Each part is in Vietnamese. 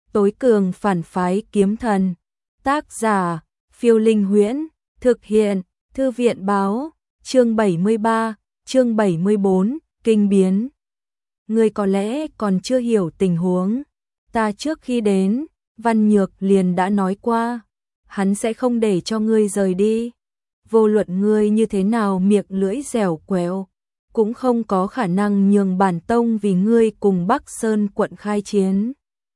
tối cường phản phái kiếm thần. Tác giả, Phiêu Linh Huyễn, thực hiện, Thư viện báo, chương 73, chương 74, kinh biến. Ngươi có lẽ còn chưa hiểu tình huống. Ta trước khi đến, Văn Nhược liền đã nói qua, hắn sẽ không để cho ngươi rời đi. Vô luận ngươi như thế nào miệng lưỡi dẻo quẹo, cũng không có khả năng nhường bản tông vì ngươi cùng Bắc Sơn quận khai chiến.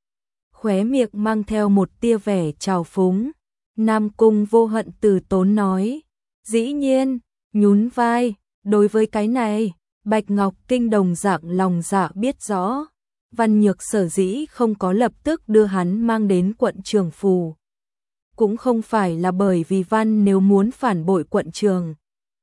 Khóe miệng mang theo một tia vẻ trào phúng, Nam Cung Vô Hận từ tốn nói, dĩ nhiên, nhún vai, đối với cái này, Bạch Ngọc Kinh đồng dạng lòng dạ biết rõ. Văn Nhược sở dĩ không có lập tức đưa hắn mang đến quận Trường Phù, cũng không phải là bởi vì Văn nếu muốn phản bội quận Trường,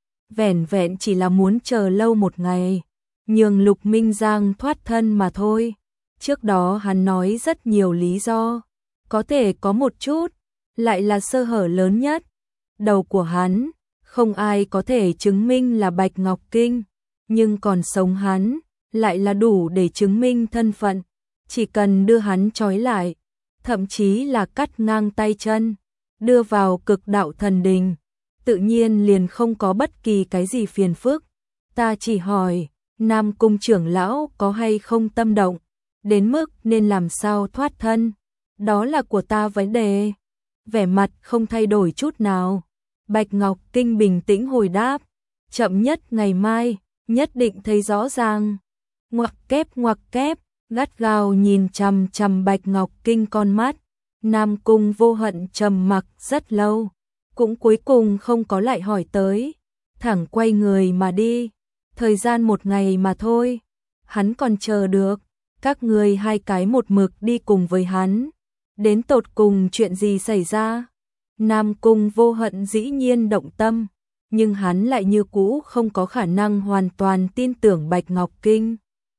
vẻn vẹn chỉ là muốn chờ lâu một ngày, nhường Lục Minh Giang thoát thân mà thôi. Trước đó hắn nói rất nhiều lý do, có thể có một chút, lại là sơ hở lớn nhất. Đầu của hắn, không ai có thể chứng minh là Bạch Ngọc Kinh, nhưng còn sống hắn, lại là đủ để chứng minh thân phận. Chỉ cần đưa hắn trói lại, thậm chí là cắt ngang tay chân, đưa vào cực đạo thần đình, tự nhiên liền không có bất kỳ cái gì phiền phức. Ta chỉ hỏi, Nam Cung trưởng lão có hay không tâm động, đến mức nên làm sao thoát thân, đó là của ta vấn đề. Vẻ mặt không thay đổi chút nào, Bạch Ngọc Kinh bình tĩnh hồi đáp, chậm nhất ngày mai, nhất định thấy rõ ràng. Ngoặc kép, gắt gao nhìn chằm chằm Bạch Ngọc Kinh con mắt. Nam Cung Vô Hận trầm mặc rất lâu, cũng cuối cùng không có lại hỏi tới, thẳng quay người mà đi. Thời gian một ngày mà thôi, hắn còn chờ được. Các người hai cái một mực đi cùng với hắn, đến tột cùng chuyện gì xảy ra? Nam Cung Vô Hận dĩ nhiên động tâm, nhưng hắn lại như cũ không có khả năng hoàn toàn tin tưởng Bạch Ngọc Kinh,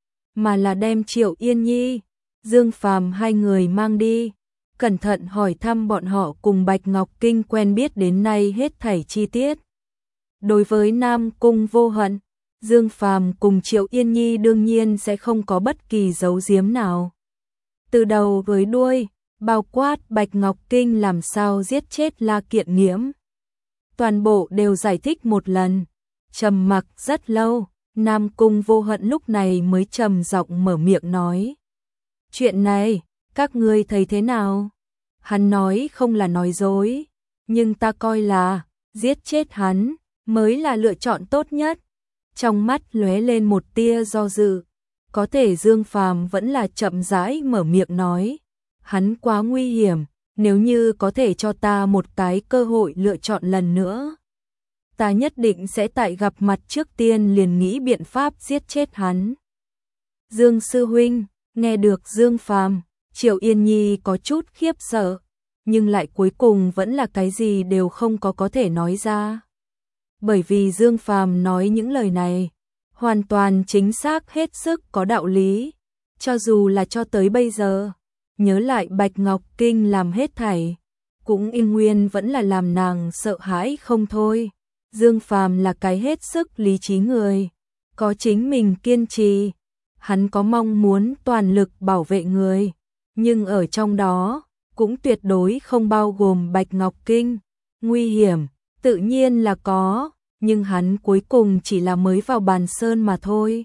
mà là đem Triệu Yên Nhi, Dương Phàm hai người mang đi, cẩn thận hỏi thăm bọn họ cùng Bạch Ngọc Kinh quen biết đến nay hết thảy chi tiết. Đối với Nam Cung Vô Hận, Dương Phàm cùng Triệu Yên Nhi đương nhiên sẽ không có bất kỳ giấu giếm nào. Từ đầu với đuôi, bao quát Bạch Ngọc Kinh làm sao giết chết La Kiện Nghiễm, toàn bộ đều giải thích một lần. Trầm mặc rất lâu, Nam Cung Vô Hận lúc này mới trầm giọng mở miệng nói, chuyện này, các ngươi thấy thế nào? Hắn nói không là nói dối, nhưng ta coi là giết chết hắn mới là lựa chọn tốt nhất. Trong mắt lóe lên một tia do dự, có thể Dương Phàm vẫn là chậm rãi mở miệng nói, hắn quá nguy hiểm, nếu như có thể cho ta một cái cơ hội lựa chọn lần nữa, ta nhất định sẽ tại gặp mặt trước tiên liền nghĩ biện pháp giết chết hắn. Dương sư huynh, nghe được Dương Phàm, Triệu Yên Nhi có chút khiếp sợ, nhưng lại cuối cùng vẫn là cái gì đều không có thể nói ra. Bởi vì Dương Phàm nói những lời này, hoàn toàn chính xác hết sức có đạo lý, cho dù là cho tới bây giờ, nhớ lại Bạch Ngọc Kinh làm hết thảy, cũng yên nguyên vẫn là làm nàng sợ hãi không thôi. Dương Phàm là cái hết sức lý trí người, có chính mình kiên trì, hắn có mong muốn toàn lực bảo vệ người, nhưng ở trong đó, cũng tuyệt đối không bao gồm Bạch Ngọc Kinh. Nguy hiểm, tự nhiên là có, nhưng hắn cuối cùng chỉ là mới vào bàn sơn mà thôi,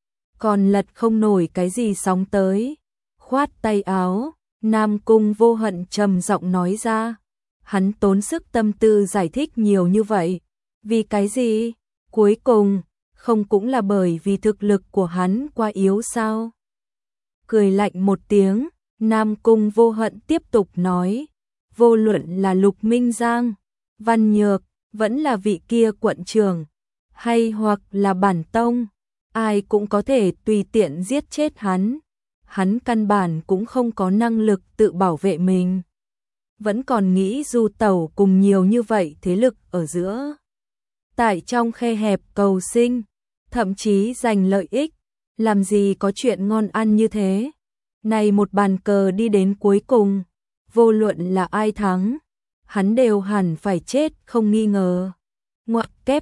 còn lật không nổi cái gì sóng tới. Khoát tay áo, Nam Cung Vô Hận trầm giọng nói ra, hắn tốn sức tâm tư giải thích nhiều như vậy, vì cái gì? Cuối cùng, không cũng là bởi vì thực lực của hắn quá yếu sao? Cười lạnh một tiếng, Nam Cung Vô Hận tiếp tục nói, vô luận là Lục Minh Giang, Văn Nhược, vẫn là vị kia quận trưởng, hay hoặc là bản tông, ai cũng có thể tùy tiện giết chết hắn. Hắn căn bản cũng không có năng lực tự bảo vệ mình, vẫn còn nghĩ du tẩu cùng nhiều như vậy thế lực ở giữa, tại trong khe hẹp cầu sinh, thậm chí giành lợi ích, làm gì có chuyện ngon ăn như thế. Này một bàn cờ đi đến cuối cùng, vô luận là ai thắng, hắn đều hẳn phải chết không nghi ngờ. Ngoặc kép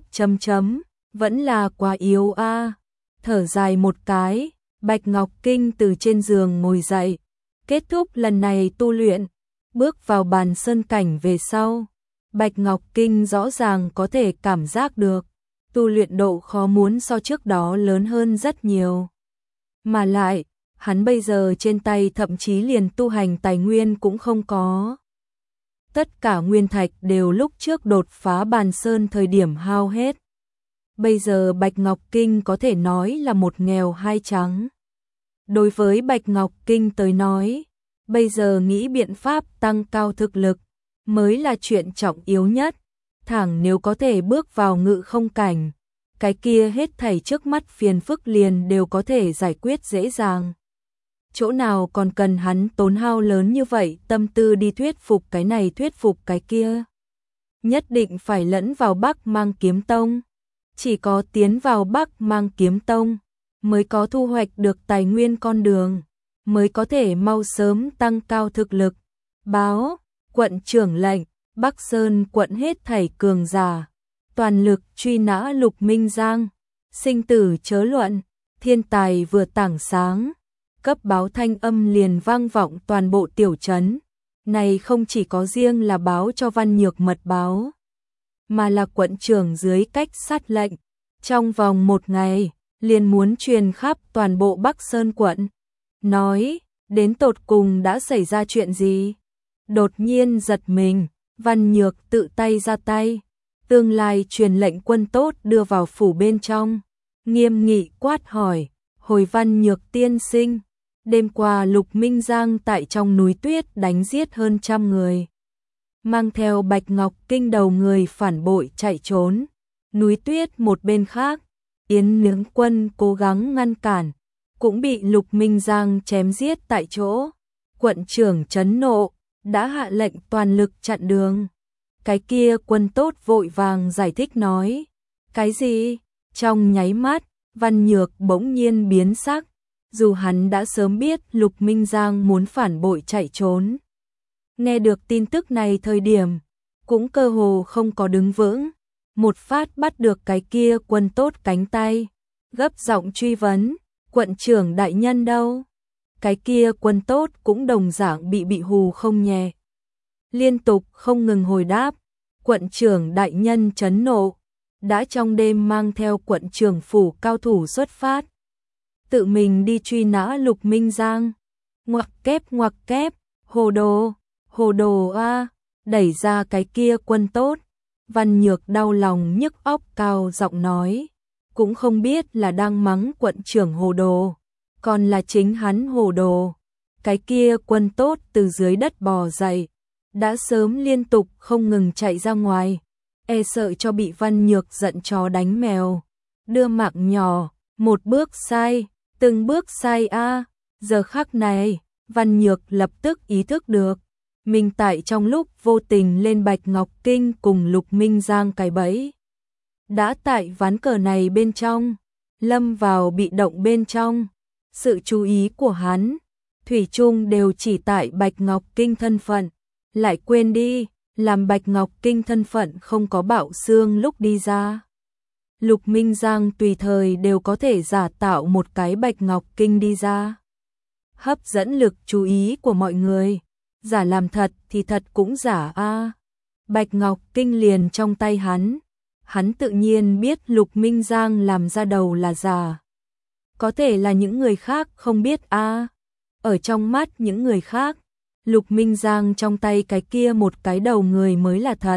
vẫn là quá yếu a. Thở dài một cái, Bạch Ngọc Kinh từ trên giường ngồi dậy, Kết thúc lần này tu luyện, bước vào bàn sơn cảnh về sau, Bạch Ngọc Kinh rõ ràng có thể cảm giác được, tu luyện độ khó muốn so trước đó lớn hơn rất nhiều. Mà lại, hắn bây giờ trên tay thậm chí liền tu hành tài nguyên cũng không có. Tất cả nguyên thạch đều lúc trước đột phá bàn sơn thời điểm hao hết. Bây giờ Bạch Ngọc Kinh có thể nói là một nghèo hai trắng. Đối với Bạch Ngọc Kinh tới nói, bây giờ nghĩ biện pháp tăng cao thực lực mới là chuyện trọng yếu nhất. Thẳng nếu có thể bước vào ngự không cảnh, cái kia hết thảy trước mắt phiền phức liền đều có thể giải quyết dễ dàng. Chỗ nào còn cần hắn tốn hao lớn như vậy tâm tư đi thuyết phục cái này thuyết phục cái kia. Nhất định phải lẫn vào Bắc Mang Kiếm Tông. Chỉ có tiến vào Bắc Mang Kiếm Tông mới có thu hoạch được tài nguyên con đường, mới có thể mau sớm tăng cao thực lực. Báo, quận trưởng lệnh, Bắc Sơn quận hết thảy cường giả, toàn lực truy nã Lục Minh Giang, sinh tử chớ luận, thiên tài vừa tảng sáng. Cấp báo thanh âm liền vang vọng toàn bộ tiểu trấn. Này không chỉ có riêng là báo cho Văn Nhược mật báo, mà là quận trưởng dưới cách sát lệnh. Trong vòng 1 ngày, liền muốn truyền khắp toàn bộ Bắc Sơn quận. Nói, đến tột cùng đã xảy ra chuyện gì? Đột nhiên giật mình, Văn Nhược tự tay ra tay. Tương lai truyền lệnh quân tốt đưa vào phủ bên trong. Nghiêm nghị quát hỏi, hồi Văn Nhược tiên sinh. Đêm qua Lục Minh Giang tại trong núi tuyết đánh giết hơn 100 người. Mang theo Bạch Ngọc Kinh đầu người phản bội chạy trốn. Núi tuyết một bên khác, Yến Nướng Quân cố gắng ngăn cản, cũng bị Lục Minh Giang chém giết tại chỗ. Quận trưởng trấn nộ, đã hạ lệnh toàn lực chặn đường. Cái kia quân tốt vội vàng giải thích nói. Cái gì? Trong nháy mắt, Văn Nhược bỗng nhiên biến sắc. Dù hắn đã sớm biết Lục Minh Giang muốn phản bội chạy trốn. Nghe được tin tức này thời điểm, cũng cơ hồ không có đứng vững. Một phát bắt được cái kia quân tốt cánh tay, gấp giọng truy vấn, quận trưởng đại nhân đâu? Cái kia quân tốt cũng đồng dạng bị hù không nhẹ. Liên tục không ngừng hồi đáp, quận trưởng đại nhân trấn nộ, đã trong đêm mang theo quận trưởng phủ cao thủ xuất phát. Tự mình đi truy nã Lục Minh Giang. Ngoặc kép, hồ đồ a, đẩy ra cái kia quân tốt. Văn Nhược đau lòng nhức óc cao giọng nói, cũng không biết là đang mắng quận trưởng hồ đồ, còn là chính hắn hồ đồ. Cái kia quân tốt từ dưới đất bò dậy, đã sớm liên tục không ngừng chạy ra ngoài, e sợ cho bị Văn Nhược giận chó đánh mèo. Đưa mạng nhỏ, một bước sai, từng bước sai a. Giờ khắc này, Văn Nhược lập tức ý thức được, mình tại trong lúc vô tình lên Bạch Ngọc Kinh cùng Lục Minh Giang cái bẫy. Đã tại ván cờ này bên trong, lâm vào bị động bên trong. Sự chú ý của hắn, thủy chung đều chỉ tại Bạch Ngọc Kinh thân phận, lại quên đi, làm Bạch Ngọc Kinh thân phận không có bạo xương lúc đi ra. Lục Minh Giang tùy thời đều có thể giả tạo một cái Bạch Ngọc Kinh đi ra. Hấp dẫn lực chú ý của mọi người, giả làm thật thì thật cũng giả a. Bạch Ngọc Kinh liền trong tay hắn tự nhiên biết Lục Minh Giang làm ra đầu là giả. Có thể là những người khác không biết a. Ở trong mắt những người khác, Lục Minh Giang trong tay cái kia một cái đầu người mới là thật.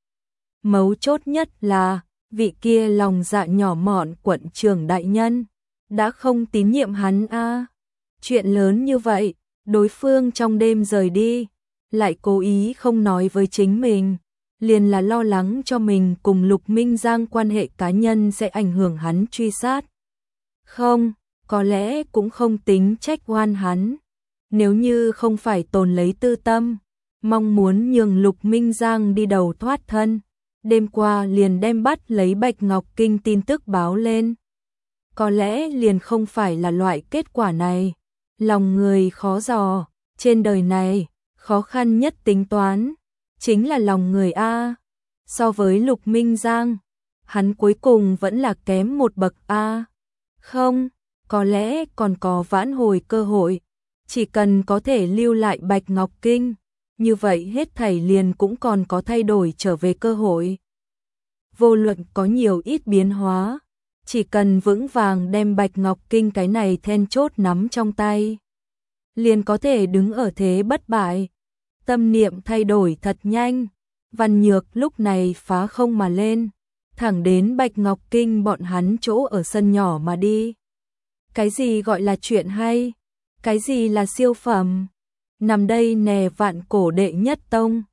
Mấu chốt nhất là, vị kia lòng dạ nhỏ mọn quận trưởng đại nhân, đã không tín nhiệm hắn a. Chuyện lớn như vậy, đối phương trong đêm rời đi, lại cố ý không nói với chính mình, liền là lo lắng cho mình cùng Lục Minh Giang quan hệ cá nhân sẽ ảnh hưởng hắn truy sát. Không, có lẽ cũng không tính trách oan hắn. Nếu như không phải tồn lấy tư tâm, mong muốn nhường Lục Minh Giang đi đầu thoát thân, đêm qua liền đem bắt lấy Bạch Ngọc Kinh tin tức báo lên. Có lẽ liền không phải là loại kết quả này. Lòng người khó dò, trên đời này, khó khăn nhất tính toán, chính là lòng người a. So với Lục Minh Giang, hắn cuối cùng vẫn là kém một bậc a. Không, có lẽ còn có vãn hồi cơ hội. Chỉ cần có thể lưu lại Bạch Ngọc Kinh, như vậy hết thảy liền cũng còn có thay đổi trở về cơ hội. Vô luận có nhiều ít biến hóa, chỉ cần vững vàng đem Bạch Ngọc Kinh cái này then chốt nắm trong tay, liền có thể đứng ở thế bất bại. Tâm niệm thay đổi thật nhanh, Văn Nhược lúc này phá không mà lên, thẳng đến Bạch Ngọc Kinh bọn hắn chỗ ở sân nhỏ mà đi. Cái gì gọi là chuyện hay? Cái gì là siêu phẩm? Nằm đây nè vạn cổ đệ nhất tông.